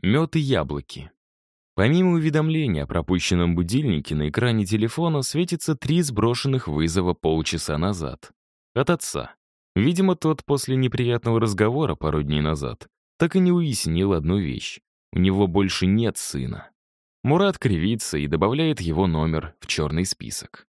Мед и яблоки. Помимо уведомления о пропущенном будильнике, на экране телефона светится 3 сброшенных вызова полчаса назад. От отца. Видимо, тот после неприятного разговора пару дней назад так и не уяснил одну вещь. У него больше нет сына. Мурат кривится и добавляет его номер в черный список.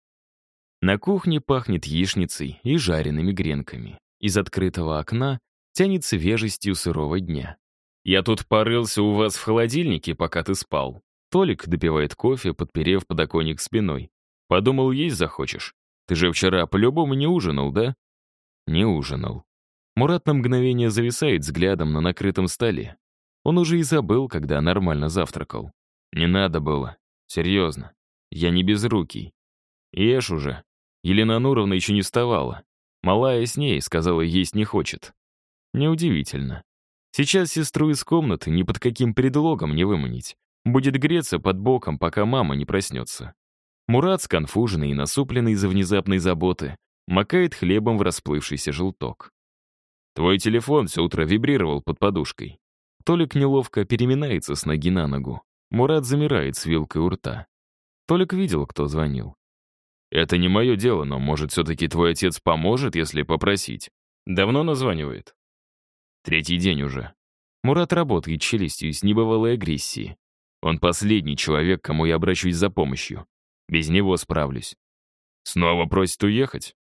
На кухне пахнет яичницей и жареными гренками. Из открытого окна тянет свежестью сырого дня. «Я тут порылся у вас в холодильнике, пока ты спал». Толик допивает кофе, подперев подоконник спиной. «Подумал, есть захочешь? Ты же вчера по-любому не ужинал, да?» «Не ужинал». Мурат на мгновение зависает взглядом на накрытом столе. Он уже и забыл, когда нормально завтракал. «Не надо было. Серьезно. Я не безрукий. Ешь уже». Елена Нуровна еще не вставала. Малая с ней, сказала, есть не хочет. Неудивительно. Сейчас сестру из комнаты ни под каким предлогом не выманить. Будет греться под боком, пока мама не проснется. Мурат, сконфуженный и насупленный из-за внезапной заботы, макает хлебом в расплывшийся желток. «Твой телефон все утро вибрировал под подушкой». Толик неловко переминается с ноги на ногу. Мурат замирает с вилкой у рта. Толик видел, кто звонил. «Это не мое дело, но, может, все-таки твой отец поможет, если попросить?» «Давно названивает?» «3-й день уже». Мурат работает челюстью с небывалой агрессией. Он последний человек, кому я обращусь за помощью. Без него справлюсь. «Снова просит уехать?»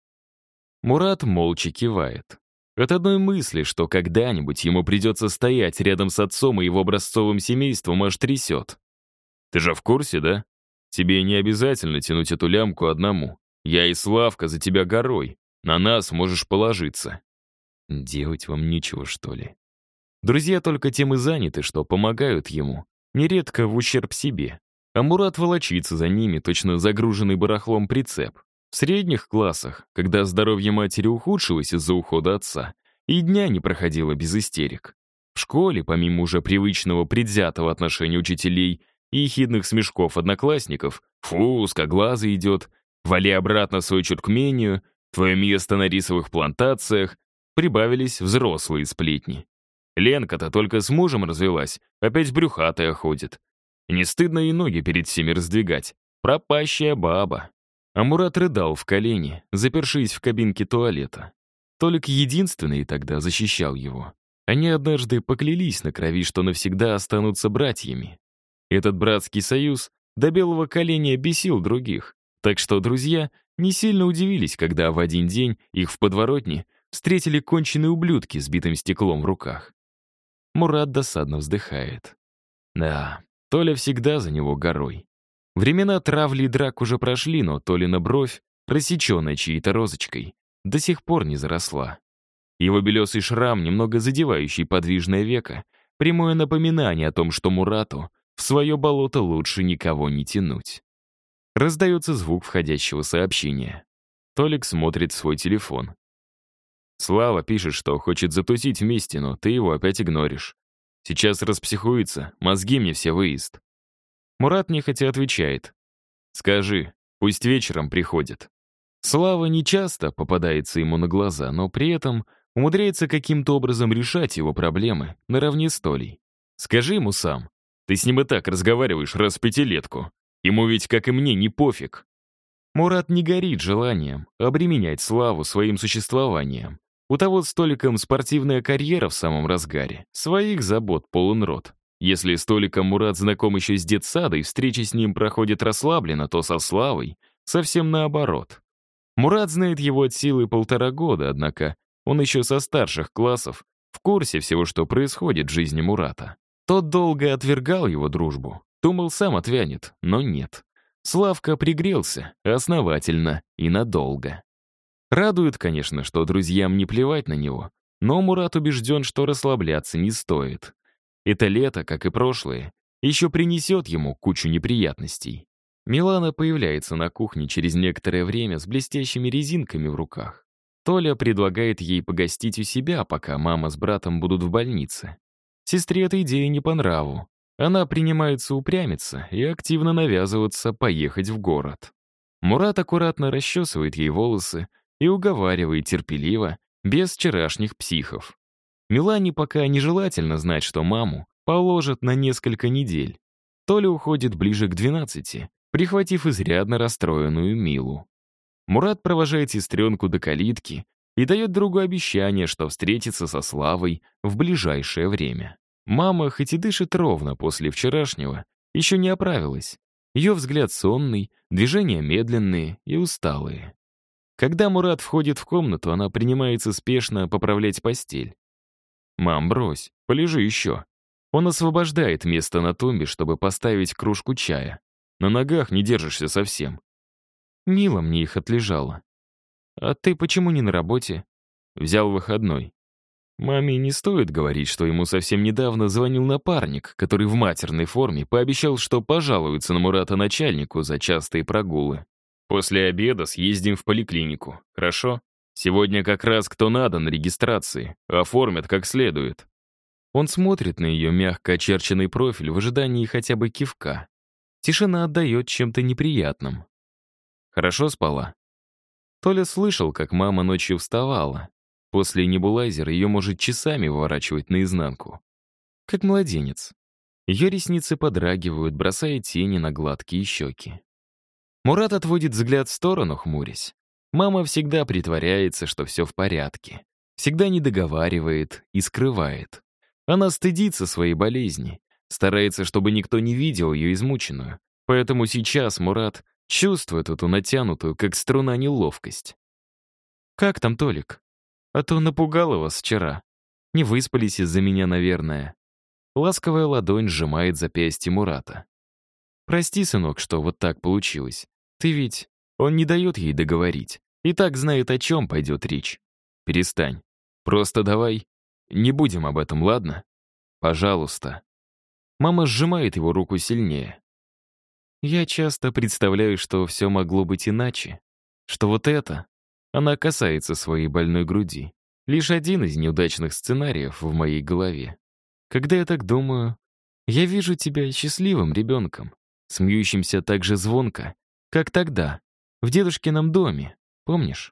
Мурат молча кивает. От одной мысли, что когда-нибудь ему придется стоять рядом с отцом и его образцовым семейством, аж трясет. «Ты же в курсе, да? Тебе не обязательно тянуть эту лямку одному. Я и Славка за тебя горой. На нас можешь положиться». Делать вам нечего, что ли? Друзья только тем и заняты, что помогают ему, нередко в ущерб себе. А Мурат волочится за ними, точно загруженный барахлом прицеп. В средних классах, когда здоровье матери ухудшилось из-за ухода отца, и дня не проходило без истерик. В школе, помимо уже привычного предвзятого отношения учителей и ехидных смешков одноклассников, «Фу, узкоглазый идет», «Вали обратно свою чуркмению», «Твое место на рисовых плантациях», прибавились взрослые сплетни. Ленка-то только с мужем развелась, опять брюхатая ходит. Не стыдно и ноги перед всеми раздвигать. Пропащая баба. А Мурат рыдал в колени, запершись в кабинке туалета. Толик единственный тогда защищал его. Они однажды поклялись на крови, что навсегда останутся братьями. Этот братский союз до белого коленя бесил других, так что друзья не сильно удивились, когда в один день их в подворотне встретили конченые ублюдки с битым стеклом в руках. Мурат досадно вздыхает. Да, Толя всегда за него горой. Времена травли и драк уже прошли, но Толина бровь, просеченная чьей-то розочкой, до сих пор не заросла. Его белесый шрам, немного задевающий подвижное веко, прямое напоминание о том, что Мурату в свое болото лучше никого не тянуть. Раздается звук входящего сообщения. Толик смотрит в свой телефон. Слава пишет, что хочет затусить вместе, но ты его опять игноришь. Сейчас распсихуется, мозги мне все выезд. Мурат нехотя отвечает. Скажи, пусть вечером приходит. Слава нечасто попадается ему на глаза, но при этом умудряется каким-то образом решать его проблемы наравне с Толей. Скажи ему сам. Ты с ним и так разговариваешь раз в 5-летку. Ему ведь, как и мне, не пофиг. Мурат не горит желанием обременять Славу своим существованием. У того с Толиком спортивная карьера в самом разгаре. Своих забот полон рот. Если с Толиком Мурат знаком еще с детсада и встречи с ним проходят расслабленно, то со Славой совсем наоборот. Мурат знает его от силы 1,5 года, однако он еще со старших классов в курсе всего, что происходит в жизни Мурата. Тот долго отвергал его дружбу, думал, сам отвянет, но нет. Славка пригрелся, основательно и надолго. Радует, конечно, что друзьям не плевать на него, но Мурат убежден, что расслабляться не стоит. Это лето, как и прошлое, еще принесет ему кучу неприятностей. Милана появляется на кухне через некоторое время с блестящими резинками в руках. Толя предлагает ей погостить у себя, пока мама с братом будут в больнице. Сестре эта идея не по нраву. Она принимается упрямиться и активно навязываться поехать в город. Мурат аккуратно расчесывает ей волосы и уговаривает терпеливо, без вчерашних психов. Милане пока нежелательно знать, что маму положат на несколько недель. Толя уходит ближе к 12, прихватив изрядно расстроенную Милу. Мурат провожает сестренку до калитки и дает другу обещание, что встретится со Славой в ближайшее время. Мама, хоть и дышит ровно после вчерашнего, еще не оправилась. Ее взгляд сонный, движения медленные и усталые. Когда Мурат входит в комнату, она принимается спешно поправлять постель. «Мам, брось, полежи еще». Он освобождает место на тумбе, чтобы поставить кружку чая. На ногах не держишься совсем. Мила мне их отлежала. «А ты почему не на работе?» Взял выходной. Маме не стоит говорить, что ему совсем недавно звонил напарник, который в матерной форме пообещал, что пожалуется на Мурата начальнику за частые прогулы. «После обеда съездим в поликлинику, хорошо? Сегодня как раз кто надо на регистрации, оформят как следует». Он смотрит на ее мягко очерченный профиль в ожидании хотя бы кивка. Тишина отдает чем-то неприятным. «Хорошо спала?» Толя слышал, как мама ночью вставала. После небулайзера ее может часами выворачивать наизнанку. Как младенец. Ее ресницы подрагивают, бросая тени на гладкие щеки. Мурат отводит взгляд в сторону, хмурясь. Мама всегда притворяется, что все в порядке. Всегда недоговаривает и скрывает. Она стыдится своей болезни, старается, чтобы никто не видел ее измученную. Поэтому сейчас Мурат чувствует эту натянутую, как струна, неловкость. «Как там, Толик? А то напугала вас вчера. Не выспались из-за меня, наверное». Ласковая ладонь сжимает запястье Мурата. «Прости, сынок, что вот так получилось. Ты ведь...» Он не дает ей договорить. И так знает, о чем пойдет речь. «Перестань. Просто давай. Не будем об этом, ладно? Пожалуйста». Мама сжимает его руку сильнее. Я часто представляю, что все могло быть иначе. Что вот это... Она касается своей больной груди. Лишь один из неудачных сценариев в моей голове. Когда я так думаю, я вижу тебя счастливым ребенком, смеющимся так же звонко, как тогда, в дедушкином доме, помнишь?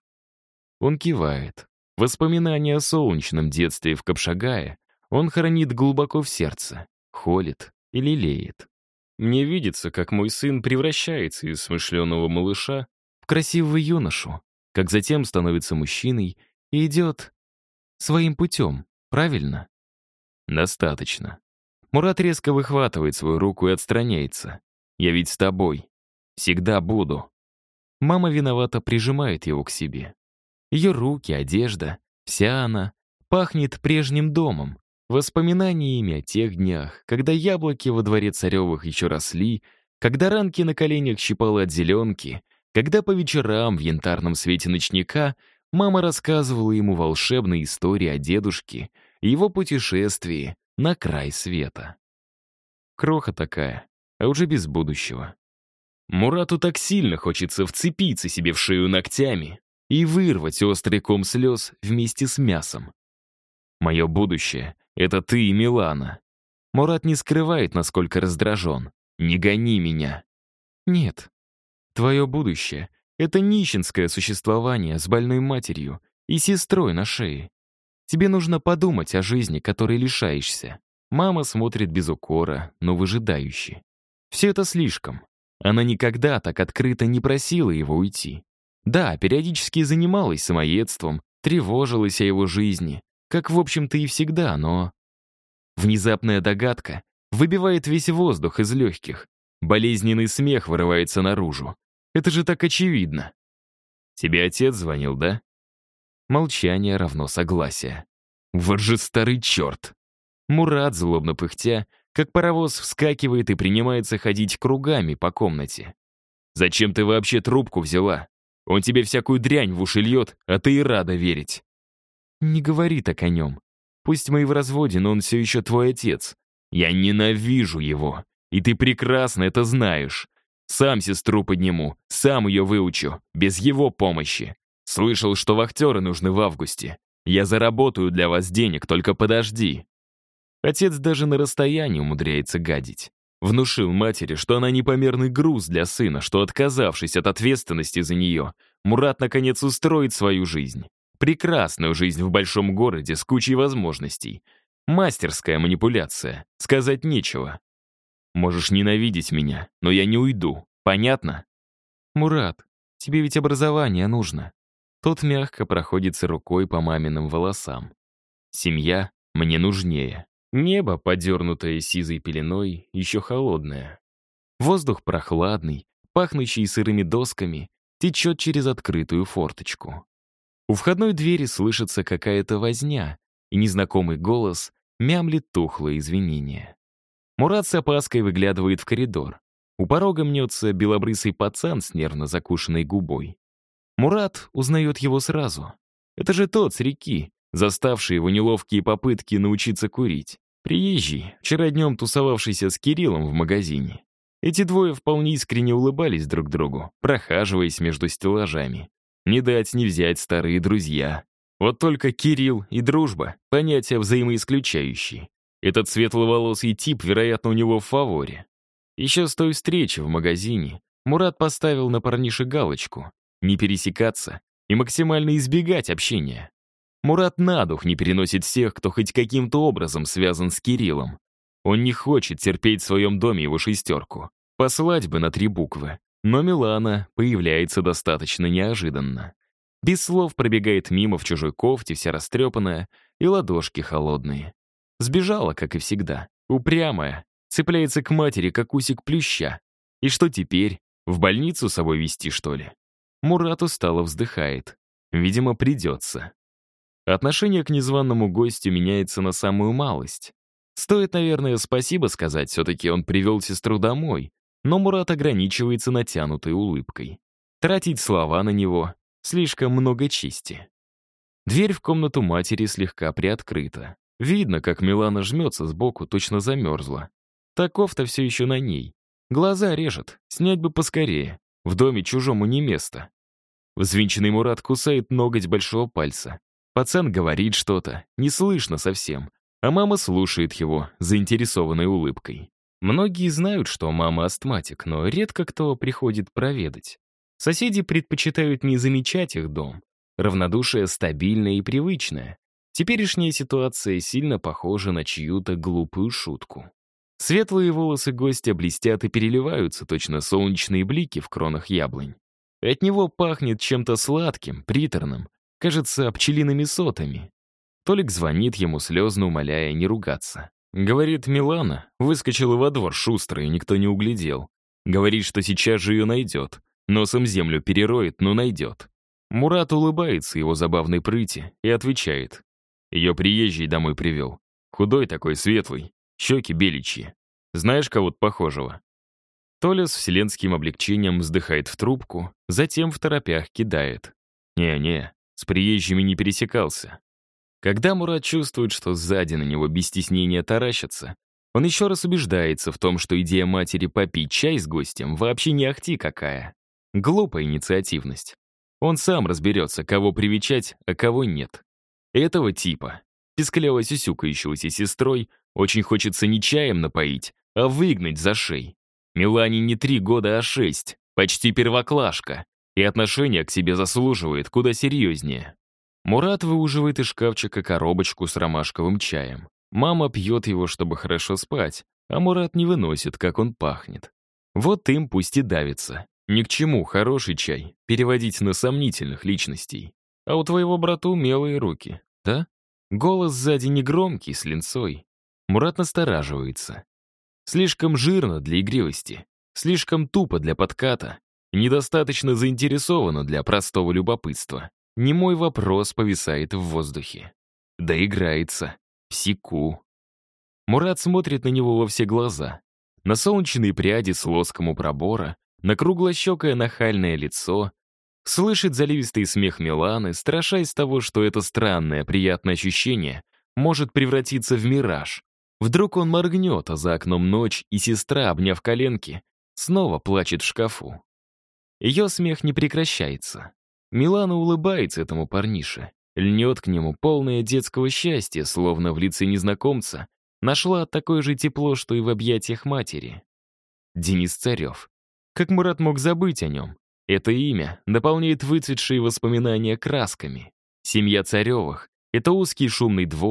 Он кивает. Воспоминания о солнечном детстве в Капшагае он хранит глубоко в сердце, холит и лелеет. Мне видится, как мой сын превращается из смышленого малыша в красивого юношу, как затем становится мужчиной и идет своим путем, правильно? Достаточно. Мурат резко выхватывает свою руку и отстраняется. Я ведь с тобой. Всегда буду. Мама виновато прижимает его к себе. Ее руки, одежда, вся она пахнет прежним домом, воспоминаниями о тех днях, когда яблоки во дворе Царевых еще росли, когда ранки на коленях щипала от зеленки, когда по вечерам в янтарном свете ночника мама рассказывала ему волшебные истории о дедушке и его путешествии на край света. Кроха такая, а уже без будущего. Мурату так сильно хочется вцепиться себе в шею ногтями и вырвать острый ком слез вместе с мясом. Мое будущее — это ты и Милана. Мурат не скрывает, насколько раздражен. Не гони меня. Нет. Твое будущее — это нищенское существование с больной матерью и сестрой на шее. Тебе нужно подумать о жизни, которой лишаешься. Мама смотрит без укора, но выжидающе. Все это слишком. Она никогда так открыто не просила его уйти. Да, периодически занималась самоедством, тревожилась о его жизни, как, в общем-то, и всегда, но... Внезапная догадка выбивает весь воздух из легких. Болезненный смех вырывается наружу. Это же так очевидно. Тебе отец звонил, да? Молчание равно согласие. Вот же старый черт. Мурат, злобно пыхтя, как паровоз, вскакивает и принимается ходить кругами по комнате. «Зачем ты вообще трубку взяла? Он тебе всякую дрянь в уши льет, а ты и рада верить». «Не говори так о нем. Пусть мы и в разводе, но он все еще твой отец. Я ненавижу его, и ты прекрасно это знаешь. Сам сестру подниму, сам ее выучу, без его помощи. Слышал, что вахтеры нужны в августе. Я заработаю для вас денег, только подожди». Отец даже на расстоянии умудряется гадить. Внушил матери, что она непомерный груз для сына, что, отказавшись от ответственности за нее, Мурат наконец устроит свою жизнь. Прекрасную жизнь в большом городе с кучей возможностей. Мастерская манипуляция. Сказать нечего. Можешь ненавидеть меня, но я не уйду. Понятно? Мурат, тебе ведь образование нужно. Тот мягко проходится рукой по маминым волосам. Семья мне нужнее. Небо, подернутое сизой пеленой, еще холодное. Воздух прохладный, пахнущий сырыми досками, течет через открытую форточку. У входной двери слышится какая-то возня, и незнакомый голос мямлит тухлое извинение. Мурат с опаской выглядывает в коридор. У порога мнется белобрысый пацан с нервно закушенной губой. Мурат узнает его сразу. Это же тот с реки, заставший его неловкие попытки научиться курить. Приезжий, вчера днем тусовавшийся с Кириллом в магазине. Эти двое вполне искренне улыбались друг другу, прохаживаясь между стеллажами. Не дать не взять старые друзья. Вот только Кирилл и дружба — понятия взаимоисключающие. Этот светловолосый тип, вероятно, у него в фаворе. Еще с той встречи в магазине Мурат поставил на парнише галочку — не пересекаться и максимально избегать общения. Мурат на дух не переносит всех, кто хоть каким-то образом связан с Кириллом. Он не хочет терпеть в своем доме его шестерку. Послать бы на 3 буквы. Но Милана появляется достаточно неожиданно. Без слов пробегает мимо в чужой кофте, вся растрепанная, и ладошки холодные. Сбежала, как и всегда. Упрямая. Цепляется к матери, как усик плюща. И что теперь? В больницу с собой везти, что ли? Мурат устало вздыхает. Видимо, придется. Отношение к незваному гостю меняется на самую малость. Стоит, наверное, спасибо сказать, все-таки он привел сестру домой, но Мурат ограничивается натянутой улыбкой. Тратить слова на него — слишком много чести. Дверь в комнату матери слегка приоткрыта. Видно, как Милана жмется сбоку, точно замерзла. Таков-то все еще на ней. Глаза режет, снять бы поскорее. В доме чужому не место. Взвинченный Мурат кусает ноготь большого пальца. Пацан говорит что-то, не слышно совсем, а мама слушает его заинтересованной улыбкой. Многие знают, что мама астматик, но редко кто приходит проведать. Соседи предпочитают не замечать их дом. Равнодушие стабильное и привычное. Теперешняя ситуация сильно похожа на чью-то глупую шутку. Светлые волосы гостя блестят и переливаются, точно солнечные блики в кронах яблонь. От него пахнет чем-то сладким, приторным, кажется, пчелиными сотами. Толик звонит ему, слезно умоляя не ругаться. Говорит, Милана выскочила во двор шустро, и никто не углядел. Говорит, что сейчас же ее найдет. Носом землю перероет, но найдет. Мурат улыбается его забавной прыти и отвечает. Ее приезжий домой привел. Худой такой, светлый, щеки беличьи. Знаешь кого-то похожего? Толя с вселенским облегчением вздыхает в трубку, затем в торопях кидает. Не-не, с приезжими не пересекался. Когда Мурат чувствует, что сзади на него без стеснения таращатся, он еще раз убеждается в том, что идея матери попить чай с гостем вообще не ахти какая. Глупая инициативность. Он сам разберется, кого привечать, а кого нет. Этого типа, пискляво сюсюкающегося сестрой, очень хочется не чаем напоить, а выгнать за шеи. Милане не 3 года, а 6, почти первоклашка, и отношение к себе заслуживает куда серьезнее. Мурат выуживает из шкафчика коробочку с ромашковым чаем. Мама пьет его, чтобы хорошо спать, а Мурат не выносит, как он пахнет. Вот им пусть и давится. Ни к чему хороший чай переводить на сомнительных личностей. А у твоего брата умелые руки, да? Голос сзади негромкий, с линцой. Мурат настораживается. Слишком жирно для игривости, слишком тупо для подката, недостаточно заинтересовано для простого любопытства. Немой вопрос повисает в воздухе. Доиграется. Секу. Мурат смотрит на него во все глаза. На солнечные пряди с лоском у пробора, на круглощекое нахальное лицо. Слышит заливистый смех Миланы, страшась того, что это странное, приятное ощущение может превратиться в мираж. Вдруг он моргнет, а за окном ночь, и сестра, обняв коленки, снова плачет в шкафу. Ее смех не прекращается. Милана улыбается этому парнише, льнет к нему, полное детского счастья, словно в лице незнакомца нашла такое же тепло, что и в объятиях матери. Денис Царев. Как Мурат мог забыть о нем? Это имя наполняет выцветшие воспоминания красками. Семья Царевых — это узкий шумный двор,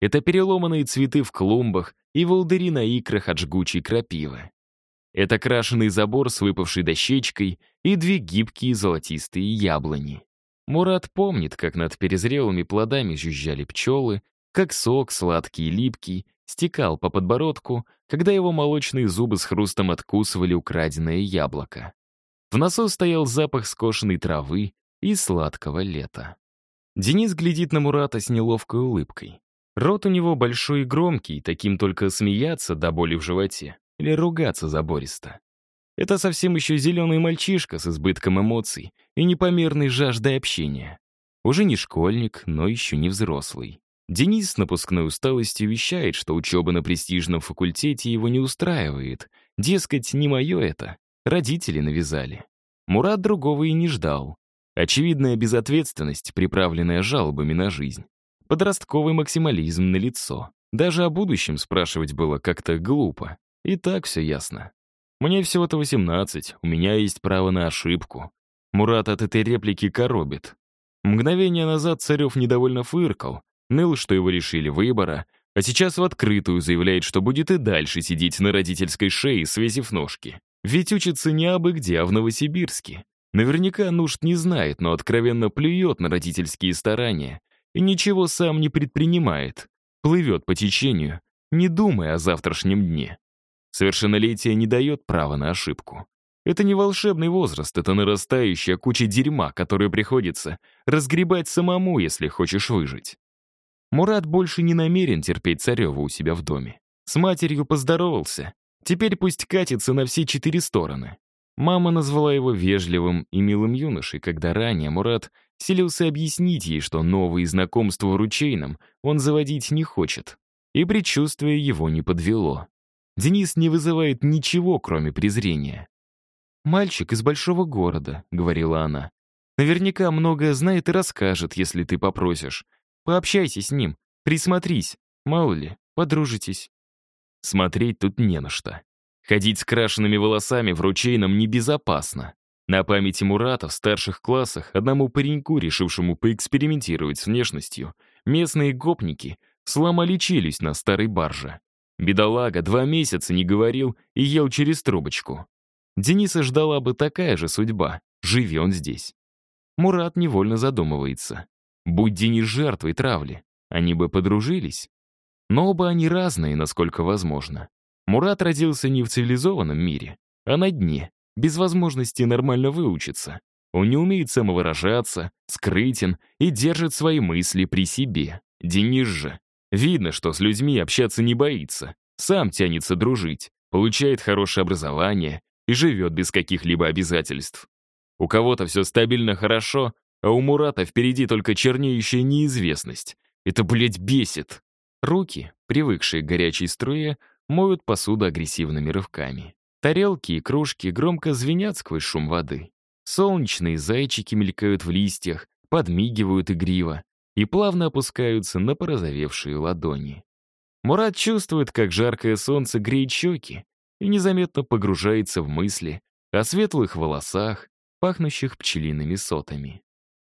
Это переломанные цветы в клумбах и волдыри на икрах от жгучей крапивы. Это крашеный забор с выпавшей дощечкой и две гибкие золотистые яблони. Мурат помнит, как над перезрелыми плодами жужжали пчелы, как сок, сладкий и липкий, стекал по подбородку, когда его молочные зубы с хрустом откусывали украденное яблоко. В носу стоял запах скошенной травы и сладкого лета. Денис глядит на Мурата с неловкой улыбкой. Рот у него большой и громкий, таким только смеяться до боли в животе или ругаться забористо. Это совсем еще зеленый мальчишка с избытком эмоций и непомерной жаждой общения. Уже не школьник, но еще не взрослый. Денис с напускной усталостью вещает, что учеба на престижном факультете его не устраивает. Дескать, не мое это. Родители навязали. Мурат другого и не ждал. Очевидная безответственность, приправленная жалобами на жизнь. Подростковый максимализм налицо. Даже о будущем спрашивать было как-то глупо. И так все ясно. Мне всего-то 18, у меня есть право на ошибку. Мурат от этой реплики коробит. Мгновение назад Царев недовольно фыркал, ныл, что его лишили выбора, а сейчас в открытую заявляет, что будет и дальше сидеть на родительской шее, свесив ножки. Ведь учится не абы где, а в Новосибирске. Наверняка нужд не знает, но откровенно плюет на родительские старания и ничего сам не предпринимает. Плывет по течению, не думая о завтрашнем дне. Совершеннолетие не дает права на ошибку. Это не волшебный возраст, это нарастающая куча дерьма, которую приходится разгребать самому, если хочешь выжить. Мурат больше не намерен терпеть Царева у себя в доме. С матерью поздоровался. Теперь пусть катится на все 4 стороны. Мама назвала его вежливым и милым юношей, когда ранее Мурат силился объяснить ей, что новые знакомства в ручейном он заводить не хочет. И предчувствие его не подвело. Денис не вызывает ничего, кроме презрения. «Мальчик из большого города», — говорила она. «Наверняка многое знает и расскажет, если ты попросишь. Пообщайся с ним, присмотрись, мало ли, подружитесь». Смотреть тут не на что. Ходить с крашенными волосами в ручейном небезопасно. На памяти Мурата в старших классах одному пареньку, решившему поэкспериментировать с внешностью, местные гопники сломали челюсть на старой барже. Бедолага 2 месяца не говорил и ел через трубочку. Дениса ждала бы такая же судьба, живи он здесь. Мурат невольно задумывается. Будь Денис жертвой травли, они бы подружились. Но оба они разные, насколько возможно. Мурат родился не в цивилизованном мире, а на дне, без возможности нормально выучиться. Он не умеет самовыражаться, скрытен и держит свои мысли при себе. Денис же. Видно, что с людьми общаться не боится, сам тянется дружить, получает хорошее образование и живет без каких-либо обязательств. У кого-то все стабильно хорошо, а у Мурата впереди только чернеющая неизвестность. Это, блядь, бесит. Руки, привыкшие к горячей струе, моют посуду агрессивными рывками. Тарелки и кружки громко звенят сквозь шум воды. Солнечные зайчики мелькают в листьях, подмигивают игриво и плавно опускаются на порозовевшие ладони. Мурат чувствует, как жаркое солнце греет щеки и незаметно погружается в мысли о светлых волосах, пахнущих пчелиными сотами.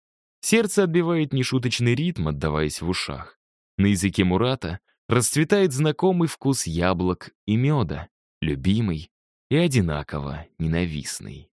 Сердце отбивает нешуточный ритм, отдаваясь в ушах. На языке Мурата расцветает знакомый вкус яблок и меда, любимый и одинаково ненавистный.